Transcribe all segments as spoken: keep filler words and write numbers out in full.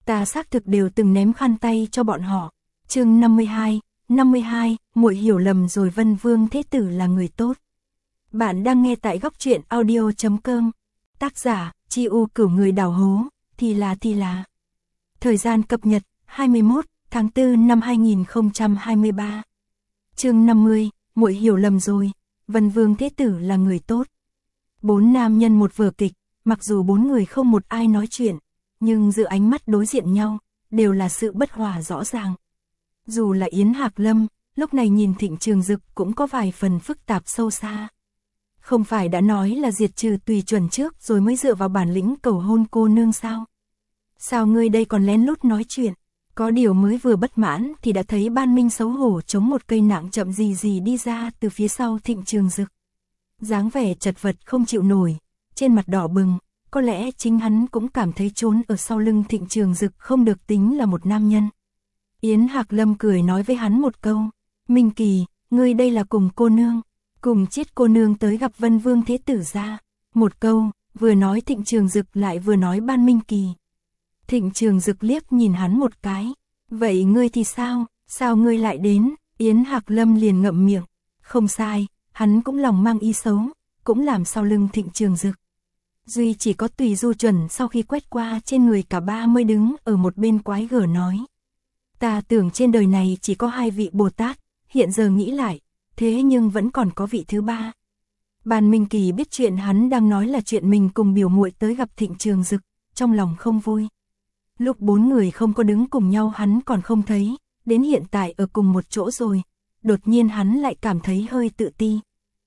ta xác thực đều từng ném khăn tay cho bọn họ. Chương năm mươi hai, năm mươi hai, muội hiểu lầm rồi, Vân Vương Thế Tử là người tốt. Bạn đang nghe tại góc truyện audio chấm com. Tác giả, Chi U Cửu, người đào hố, thì là thì là. Thời gian cập nhật, hai mươi mốt tháng tư năm hai nghìn không trăm hai mươi ba. Chương năm mươi, muội hiểu lầm rồi, Vân Vương Thế Tử là người tốt. Bốn nam nhân một vở kịch, mặc dù bốn người không một ai nói chuyện, nhưng giữa ánh mắt đối diện nhau, đều là sự bất hòa rõ ràng. Dù là Yến Hạc Lâm, lúc này nhìn Thịnh Trường Dực cũng có vài phần phức tạp sâu xa. Không phải đã nói là diệt trừ Tùy Chuẩn trước rồi mới dựa vào bản lĩnh cầu hôn cô nương sao? Sao ngươi đây còn lén lút nói chuyện? Có điều mới vừa bất mãn thì đã thấy Ban Minh xấu hổ chống một cây nạng chậm gì gì đi ra từ phía sau Thịnh Trường Dực. Dáng vẻ chật vật không chịu nổi, trên mặt đỏ bừng, có lẽ chính hắn cũng cảm thấy trốn ở sau lưng Thịnh Trường Dực không được tính là một nam nhân. Yến Hạc Lâm cười nói với hắn một câu, Minh Kỳ, ngươi đây là cùng cô nương, cùng Chiết cô nương tới gặp Vân Vương Thế Tử ra. Một câu, vừa nói Thịnh Trường Dực lại vừa nói Ban Minh Kỳ. Thịnh Trường Dực liếc nhìn hắn một cái, vậy ngươi thì sao, sao ngươi lại đến? Yến Hạc Lâm liền ngậm miệng, không sai, hắn cũng lòng mang ý xấu, cũng làm sau lưng Thịnh Trường Dực. Duy chỉ có Tùy Du Chuẩn sau khi quét qua trên người cả ba mới đứng ở một bên quái gở nói. Ta tưởng trên đời này chỉ có hai vị Bồ Tát, hiện giờ nghĩ lại, thế nhưng vẫn còn có vị thứ ba. Ban Minh Kỳ biết chuyện hắn đang nói là chuyện mình cùng biểu muội tới gặp Thịnh Trường Dực, trong lòng không vui. Lúc bốn người không có đứng cùng nhau hắn còn không thấy, đến hiện tại ở cùng một chỗ rồi, đột nhiên hắn lại cảm thấy hơi tự ti.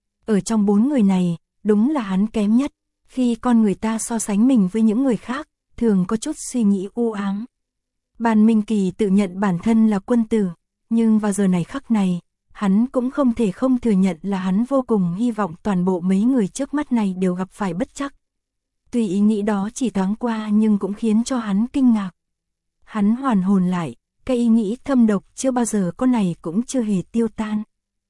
Ở trong bốn người này, đúng là hắn kém nhất, khi con người ta so sánh mình với những người khác, thường có chút suy nghĩ u ám. Ban Minh Kỳ tự nhận bản thân là quân tử, nhưng vào giờ này khắc này, hắn cũng không thể không thừa nhận là hắn vô cùng hy vọng toàn bộ mấy người trước mắt này đều gặp phải bất trắc. Tuy ý nghĩ đó chỉ thoáng qua nhưng cũng khiến cho hắn kinh ngạc. Hắn hoàn hồn lại, cái ý nghĩ thâm độc chưa bao giờ có này cũng chưa hề tiêu tan.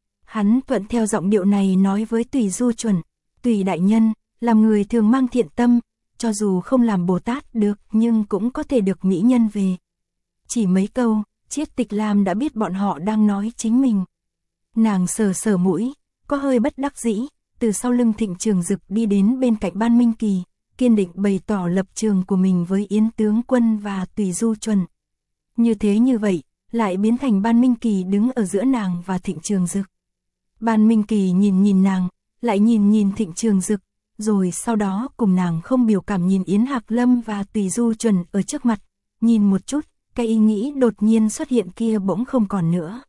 Hắn thuận theo giọng điệu này nói với Tùy Du Chuẩn, Tùy đại nhân, làm người thường mang thiện tâm, cho dù không làm Bồ Tát được nhưng cũng có thể được mỹ nhân về. Chỉ mấy câu, Chiết Tịch Lam đã biết bọn họ đang nói chính mình. Nàng sờ sờ mũi, có hơi bất đắc dĩ, từ sau lưng Thịnh Trường Dực đi đến bên cạnh Ban Minh Kỳ, kiên định bày tỏ lập trường của mình với Yến tướng quân và Tùy Du Chuẩn. Như thế như vậy, lại biến thành Ban Minh Kỳ đứng ở giữa nàng và Thịnh Trường Dực. Ban Minh Kỳ nhìn nhìn nàng, lại nhìn nhìn Thịnh Trường Dực, rồi sau đó cùng nàng không biểu cảm nhìn Yến Hạc Lâm và Tùy Du Chuẩn ở trước mặt, nhìn một chút, cái ý nghĩ đột nhiên xuất hiện kia bỗng không còn nữa.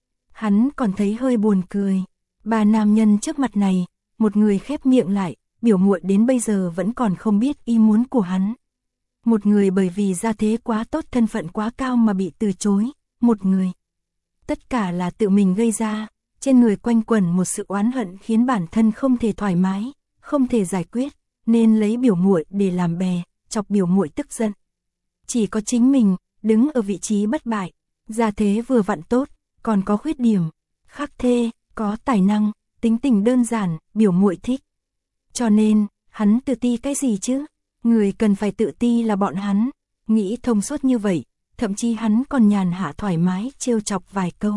Hắn còn thấy hơi buồn cười, ba nam nhân trước mặt này, một người khép miệng lại, biểu muội đến bây giờ vẫn còn không biết ý muốn của hắn. Một người bởi vì gia thế quá tốt, thân phận quá cao mà bị từ chối, một người. Tất cả là tự mình gây ra, trên người quanh quẩn một sự oán hận khiến bản thân không thể thoải mái, không thể giải quyết, nên lấy biểu muội để làm bè, chọc biểu muội tức giận. Chỉ có chính mình, đứng ở vị trí bất bại, gia thế vừa vặn tốt, còn có khuyết điểm, khắc thê, có tài năng, tính tình đơn giản, biểu muội thích. Cho nên, hắn tự ti cái gì chứ? Người cần phải tự ti là bọn hắn. Nghĩ thông suốt như vậy, thậm chí hắn còn nhàn hạ thoải mái trêu chọc vài câu.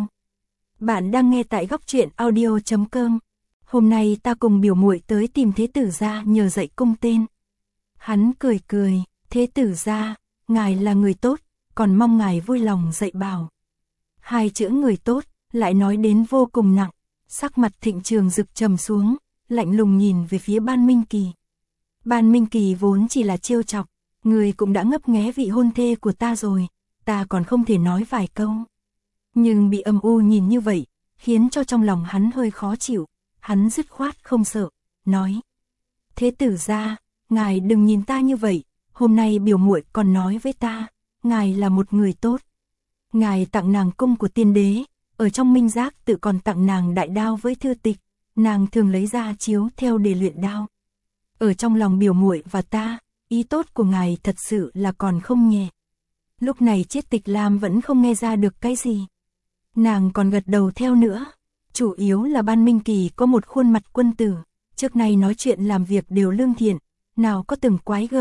Bạn đang nghe tại góc truyện audio chấm com. Hôm nay ta cùng biểu muội tới tìm Thế Tử gia nhờ dạy cung tên. Hắn cười cười, Thế Tử gia, ngài là người tốt, còn mong ngài vui lòng dạy bảo. Hai chữ người tốt, lại nói đến vô cùng nặng, sắc mặt Thịnh Trường Dực trầm xuống, lạnh lùng nhìn về phía Ban Minh Kỳ. Ban Minh Kỳ vốn chỉ là trêu chọc, người cũng đã ngấp nghé vị hôn thê của ta rồi, ta còn không thể nói vài câu. Nhưng bị âm u nhìn như vậy, khiến cho trong lòng hắn hơi khó chịu, hắn dứt khoát không sợ, nói. Thế Tử gia, ngài đừng nhìn ta như vậy, hôm nay biểu muội còn nói với ta, ngài là một người tốt. Ngài tặng nàng cung của tiên đế, ở trong minh giác tự còn tặng nàng đại đao với thư tịch, nàng thường lấy ra chiếu theo để luyện đao. Ở trong lòng biểu muội và ta, ý tốt của ngài thật sự là còn không nhẹ. Lúc này Chiết Tịch Lam vẫn không nghe ra được cái gì. Nàng còn gật đầu theo nữa. Chủ yếu là Ban Minh Kỳ có một khuôn mặt quân tử, trước nay nói chuyện làm việc đều lương thiện, nào có từng quái gở,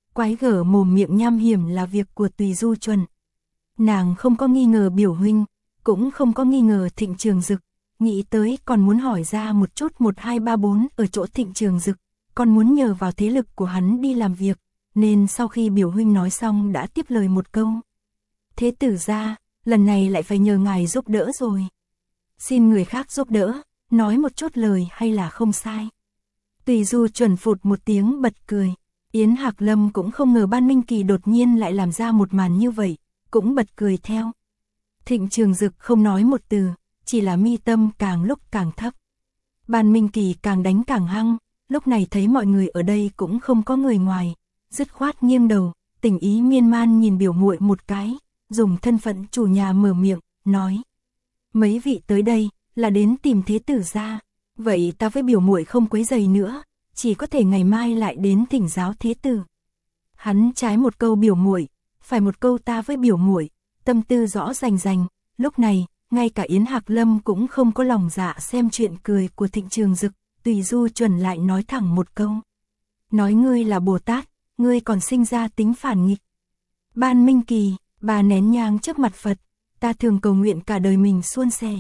quái gở mồm miệng nham hiểm là việc của Tùy Du Chuẩn. Nàng không có nghi ngờ biểu huynh, cũng không có nghi ngờ Thịnh Trường Dực, nghĩ tới còn muốn hỏi ra một chút một hai ba bốn ở chỗ Thịnh Trường Dực, còn muốn nhờ vào thế lực của hắn đi làm việc, nên sau khi biểu huynh nói xong đã tiếp lời một câu. Thế tử gia, lần này lại phải nhờ ngài giúp đỡ rồi. Xin người khác giúp đỡ, nói một chút lời hay là không sai. Tùy Du Chuẩn phụt một tiếng bật cười. Yến Hạc Lâm cũng không ngờ Ban Minh Kỳ đột nhiên lại làm ra một màn như vậy, cũng bật cười theo. Thịnh Trường Dực không nói một từ, chỉ là mi tâm càng lúc càng thấp. Ban Minh Kỳ càng đánh càng hăng, lúc này thấy mọi người ở đây cũng không có người ngoài, dứt khoát nghiêng đầu, tình ý miên man nhìn biểu muội một cái, dùng thân phận chủ nhà mở miệng, nói: mấy vị tới đây là đến tìm thế tử gia, vậy ta với biểu muội không quấy rầy nữa, chỉ có thể ngày mai lại đến thỉnh giáo thế tử. Hắn trái một câu biểu muội, phải một câu ta với biểu muội, tâm tư rõ rành rành, lúc này, ngay cả Yến Hạc Lâm cũng không có lòng dạ xem chuyện cười của Thịnh Trường Dực, Tùy Du Chuẩn lại nói thẳng một câu. Nói ngươi là Bồ Tát, ngươi còn sinh ra tính phản nghịch. Ban Minh Kỳ, bà nén nhang trước mặt Phật, ta thường cầu nguyện cả đời mình suôn sẻ.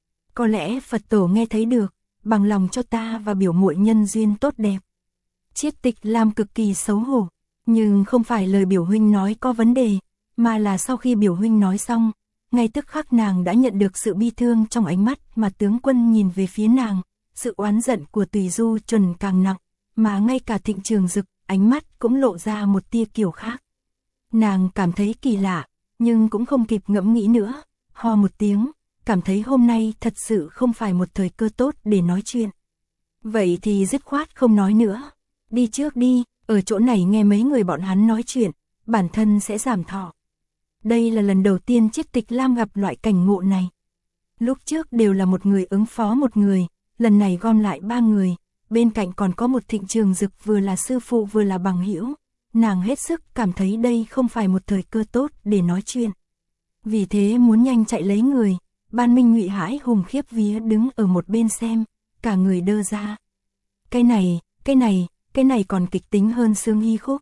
Có lẽ Phật tổ nghe thấy được, bằng lòng cho ta và biểu muội nhân duyên tốt đẹp. Chiết Tịch Lam cực kỳ xấu hổ, nhưng không phải lời biểu huynh nói có vấn đề, mà là sau khi biểu huynh nói xong, ngay tức khắc nàng đã nhận được sự bi thương trong ánh mắt mà tướng quân nhìn về phía nàng, sự oán giận của Tùy Du Chuẩn càng nặng, mà ngay cả Thịnh Trường Dực, ánh mắt cũng lộ ra một tia kiểu khác. Nàng cảm thấy kỳ lạ, nhưng cũng không kịp ngẫm nghĩ nữa, ho một tiếng, cảm thấy hôm nay thật sự không phải một thời cơ tốt để nói chuyện. Vậy thì dứt khoát không nói nữa, đi trước đi, ở chỗ này nghe mấy người bọn hắn nói chuyện, bản thân sẽ giảm thọ. Đây là lần đầu tiên Chiết Tịch Lam gặp loại cảnh ngộ này. Lúc trước đều là một người ứng phó một người, lần này gom lại ba người, bên cạnh còn có một Thịnh Trường Dực vừa là sư phụ vừa là bằng hữu. Nàng hết sức cảm thấy đây không phải một thời cơ tốt để nói chuyện. Vì thế muốn nhanh chạy lấy người, Ban Minh Ngụy hãi hùng khiếp vía đứng ở một bên xem, cả người đơ ra. Cái này, cái này, cái này còn kịch tính hơn Sương Hy Khúc.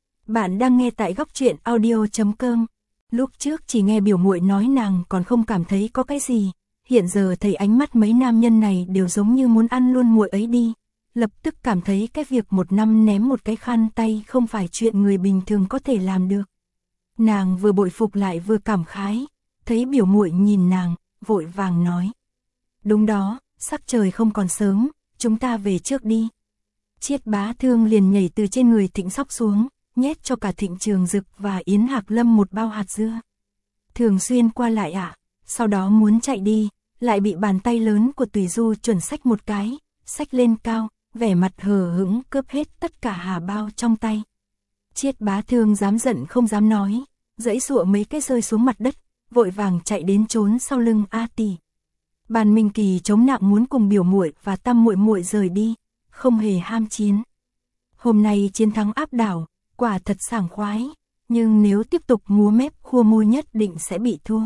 Bạn đang nghe tại góc truyện audio chấm com. Lúc trước chỉ nghe biểu muội nói nàng còn không cảm thấy có cái gì, hiện giờ thấy ánh mắt mấy nam nhân này đều giống như muốn ăn luôn muội ấy đi, lập tức cảm thấy cái việc một năm ném một cái khăn tay không phải chuyện người bình thường có thể làm được. Nàng vừa bội phục lại vừa cảm khái, thấy biểu muội nhìn nàng, vội vàng nói: đúng đó, sắc trời không còn sớm, chúng ta về trước đi. Chiết Bá Thương liền nhảy từ trên người Thịnh Sóc xuống, nhét cho cả Thịnh Trường Dực và Yến Hạc Lâm một bao hạt dưa. Thường xuyên qua lại ạ, à, sau đó muốn chạy đi, lại bị bàn tay lớn của Tùy Du Chuẩn xách một cái, xách lên cao, vẻ mặt hờ hững cướp hết tất cả hà bao trong tay. Chiết Bá Thương dám giận không dám nói, giãy giụa mấy cái rơi xuống mặt đất, vội vàng chạy đến trốn sau lưng A Tỷ. Ban Minh Kỳ chống nặng muốn cùng biểu muội và Tam muội muội rời đi, không hề ham chiến. Hôm nay chiến thắng áp đảo, quả thật sảng khoái, nhưng nếu tiếp tục múa mép khua môi nhất định sẽ bị thua.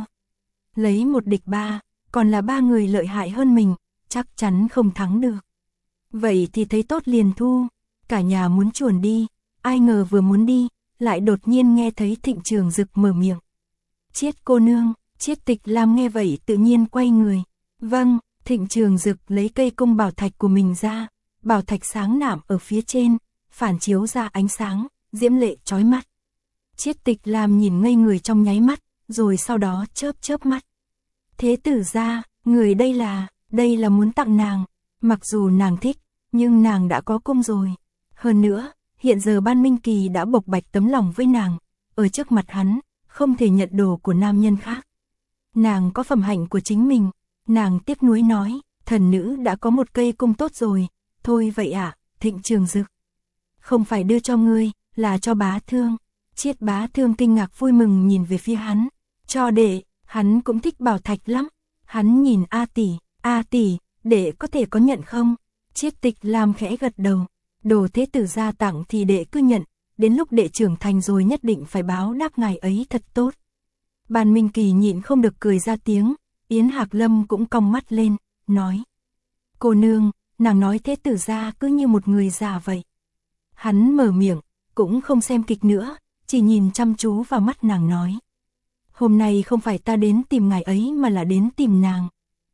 Lấy một địch ba, còn là ba người lợi hại hơn mình, chắc chắn không thắng được. Vậy thì thấy tốt liền thu, cả nhà muốn chuồn đi, ai ngờ vừa muốn đi, lại đột nhiên nghe thấy Thịnh Trường Dực mở miệng. Chiết cô nương, Chiết Tịch Lam nghe vậy tự nhiên quay người. Vâng, Thịnh Trường Dực lấy cây cung bảo thạch của mình ra, bảo thạch sáng nạm ở phía trên, phản chiếu ra ánh sáng, diễm lệ chói mắt. Chiết Tịch Lam nhìn ngây người trong nháy mắt, rồi sau đó chớp chớp mắt. Thế tử gia, người đây là, đây là muốn tặng nàng, mặc dù nàng thích, nhưng nàng đã có cung rồi. Hơn nữa, hiện giờ Ban Minh Kỳ đã bộc bạch tấm lòng với nàng, ở trước mặt hắn, không thể nhận đồ của nam nhân khác. Nàng có phẩm hạnh của chính mình, nàng tiếc nuối nói, thần nữ đã có một cây cung tốt rồi, thôi vậy ạ, à, Thịnh Trường Dực. Không phải đưa cho ngươi, là cho Bá Thương. Chiết Bá Thương kinh ngạc vui mừng nhìn về phía hắn, cho đệ, hắn cũng thích bảo thạch lắm. Hắn nhìn A Tỷ, A Tỷ, đệ có thể có nhận không? Chiết Tịch Lam khẽ gật đầu, đồ thế tử gia tặng thì đệ cứ nhận, đến lúc đệ trưởng thành rồi nhất định phải báo đáp ngài ấy thật tốt. Ban Minh Kỳ nhịn không được cười ra tiếng, Yến Hạc Lâm cũng cong mắt lên, nói: cô nương, nàng nói thế tử gia cứ như một người già vậy. Hắn mở miệng, cũng không xem kịch nữa, chỉ nhìn chăm chú vào mắt nàng nói. Hôm nay không phải ta đến tìm ngài ấy mà là đến tìm nàng.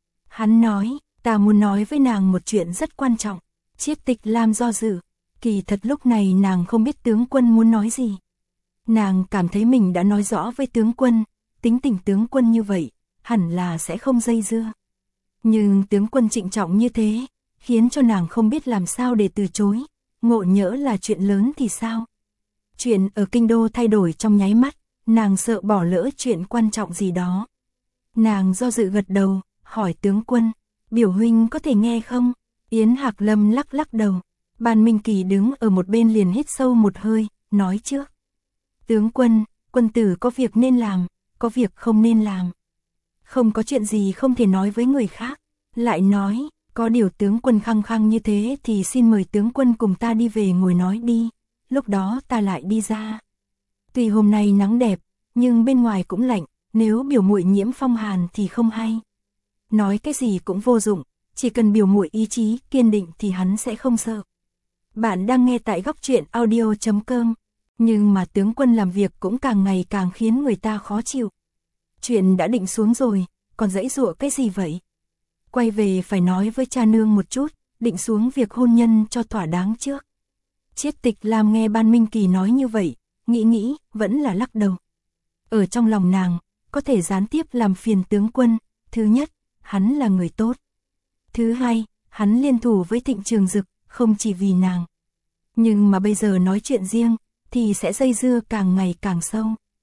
Hắn nói, ta muốn nói với nàng một chuyện rất quan trọng. Chiết Tịch Lam do dự, kỳ thật lúc này nàng không biết tướng quân muốn nói gì. Nàng cảm thấy mình đã nói rõ với tướng quân, tính tình tướng quân như vậy, hẳn là sẽ không dây dưa. Nhưng tướng quân trịnh trọng như thế, khiến cho nàng không biết làm sao để từ chối, ngộ nhỡ là chuyện lớn thì sao? Chuyện ở kinh đô thay đổi trong nháy mắt, nàng sợ bỏ lỡ chuyện quan trọng gì đó. Nàng do dự gật đầu, hỏi tướng quân, biểu huynh có thể nghe không? Yến Hạc Lâm lắc lắc đầu, Ban Minh Kỳ đứng ở một bên liền hít sâu một hơi, nói trước. Tướng quân, quân tử có việc nên làm, có việc không nên làm. Không có chuyện gì không thể nói với người khác, lại nói, có điều tướng quân khăng khăng như thế thì xin mời tướng quân cùng ta đi về ngồi nói đi, lúc đó ta lại đi ra. Tuy hôm nay nắng đẹp, nhưng bên ngoài cũng lạnh, nếu biểu muội nhiễm phong hàn thì không hay. Nói cái gì cũng vô dụng, chỉ cần biểu muội ý chí kiên định thì hắn sẽ không sợ. Bạn đang nghe tại góc truyện audio chấm com, nhưng mà tướng quân làm việc cũng càng ngày càng khiến người ta khó chịu. Chuyện đã định xuống rồi, còn dãy dụa cái gì vậy? Quay về phải nói với cha nương một chút, định xuống việc hôn nhân cho thỏa đáng trước. Chiết Tịch Lam nghe Ban Minh Kỳ nói như vậy, nghĩ nghĩ, vẫn là lắc đầu. Ở trong lòng nàng, có thể gián tiếp làm phiền tướng quân, thứ nhất, hắn là người tốt. Thứ hai, hắn liên thủ với Thịnh Trường Dực, không chỉ vì nàng. Nhưng mà bây giờ nói chuyện riêng, thì sẽ dây dưa càng ngày càng sâu.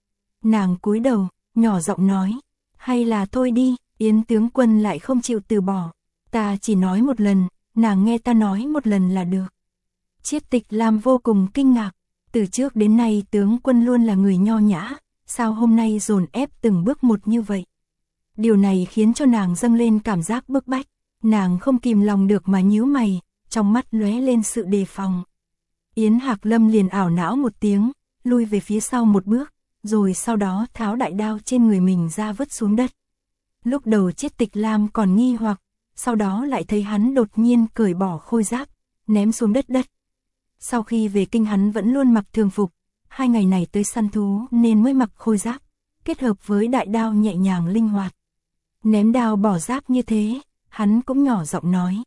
Nàng cúi đầu, nhỏ giọng nói, hay là thôi đi, Yến tướng quân lại không chịu từ bỏ. Ta chỉ nói một lần, nàng nghe ta nói một lần là được. Chiết Tịch Lam vô cùng kinh ngạc, từ trước đến nay tướng quân luôn là người nho nhã, sao hôm nay dồn ép từng bước một như vậy. Điều này khiến cho nàng dâng lên cảm giác bức bách, nàng không kìm lòng được mà nhíu mày, trong mắt lóe lên sự đề phòng. Yến Hạc Lâm liền ảo não một tiếng, lui về phía sau một bước, rồi sau đó tháo đại đao trên người mình ra vứt xuống đất. Lúc đầu Chiết Tịch Lam còn nghi hoặc, sau đó lại thấy hắn đột nhiên cởi bỏ khôi giáp, ném xuống đất đất. Sau khi về kinh hắn vẫn luôn mặc thường phục, hai ngày này tới săn thú nên mới mặc khôi giáp, kết hợp với đại đao nhẹ nhàng linh hoạt. Ném đao bỏ giáp như thế, hắn cũng nhỏ giọng nói.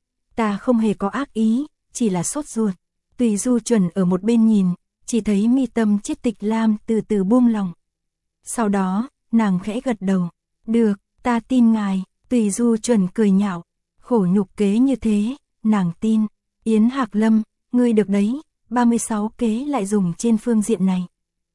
Ta không hề có ác ý, chỉ là sốt ruột. Tùy Du Chuẩn ở một bên nhìn, chỉ thấy mi tâm Chiết Tịch Lam từ từ buông lòng. Sau đó, nàng khẽ gật đầu. Được, ta tin ngài. Tùy Du Chuẩn cười nhạo. Khổ nhục kế như thế, nàng tin. Yến Hạc Lâm, ngươi được đấy, ba mươi sáu kế lại dùng trên phương diện này.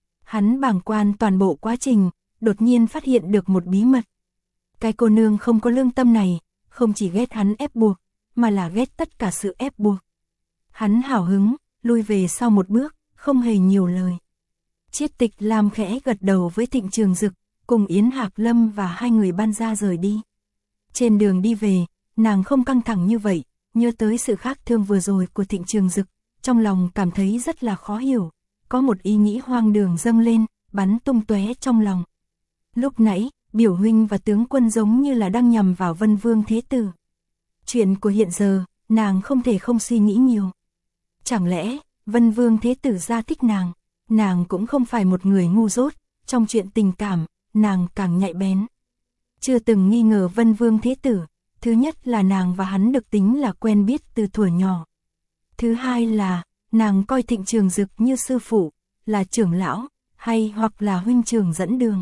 Hắn bàng quan toàn bộ quá trình, đột nhiên phát hiện được một bí mật. Cái cô nương không có lương tâm này, không chỉ ghét hắn ép buộc, mà là ghét tất cả sự ép buộc. Hắn hào hứng, lui về sau một bước, không hề nhiều lời. Chiết Tịch Lam khẽ gật đầu với Thịnh Trường Dực, cùng Yến Hạc Lâm và hai người ban gia rời đi. Trên đường đi về, nàng không căng thẳng như vậy, nhớ tới sự khác thương vừa rồi của Thịnh Trường Dực, trong lòng cảm thấy rất là khó hiểu, có một ý nghĩ hoang đường dâng lên, bắn tung tóe trong lòng. Lúc nãy, biểu huynh và tướng quân giống như là đang nhằm vào Vân Vương Thế Tử. Chuyện của hiện giờ, nàng không thể không suy nghĩ nhiều. Chẳng lẽ, Vân Vương Thế Tử gia thích nàng, nàng cũng không phải một người ngu dốt, trong chuyện tình cảm, nàng càng nhạy bén. Chưa từng nghi ngờ Vân Vương Thế Tử, thứ nhất là nàng và hắn được tính là quen biết từ thuở nhỏ. Thứ hai là, nàng coi Thịnh Trường Dực như sư phụ, là trưởng lão, hay hoặc là huynh trưởng dẫn đường.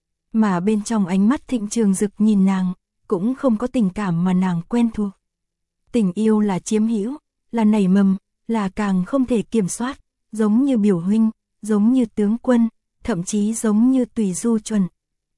Mà bên trong ánh mắt Thịnh Trường Dực nhìn nàng, cũng không có tình cảm mà nàng quen thuộc. Tình yêu là chiếm hữu, là nảy mầm, là càng không thể kiểm soát, giống như biểu huynh, giống như tướng quân, thậm chí giống như Tùy Du Chuẩn.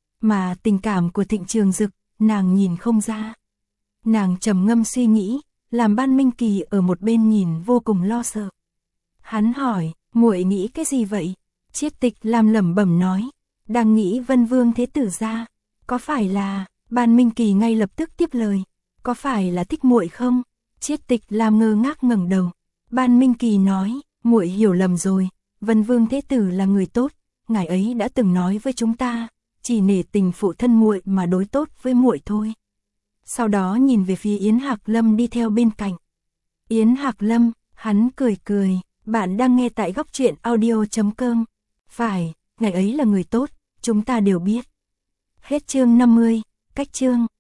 Mà tình cảm của Thịnh Trường Dực, nàng nhìn không ra. Nàng trầm ngâm suy nghĩ, làm Ban Minh Kỳ ở một bên nhìn vô cùng lo sợ. Hắn hỏi, muội nghĩ cái gì vậy? Chiết Tịch Lam lẩm bẩm nói, đang nghĩ Vân Vương Thế Tử gia, có phải là? Ban Minh Kỳ ngay lập tức tiếp lời, có phải là thích muội không? Chiết Tịch Lam ngơ ngác ngẩng đầu. Ban Minh Kỳ nói, muội hiểu lầm rồi, Vân Vương Thế Tử là người tốt, ngài ấy đã từng nói với chúng ta, chỉ nể tình phụ thân muội mà đối tốt với muội thôi. Sau đó nhìn về phía Yến Hạc Lâm đi theo bên cạnh. Yến Hạc Lâm, hắn cười cười, Bạn đang nghe tại góc truyện audio.com. Phải, ngài ấy là người tốt, chúng ta đều biết. Hết chương năm mươi, cách chương.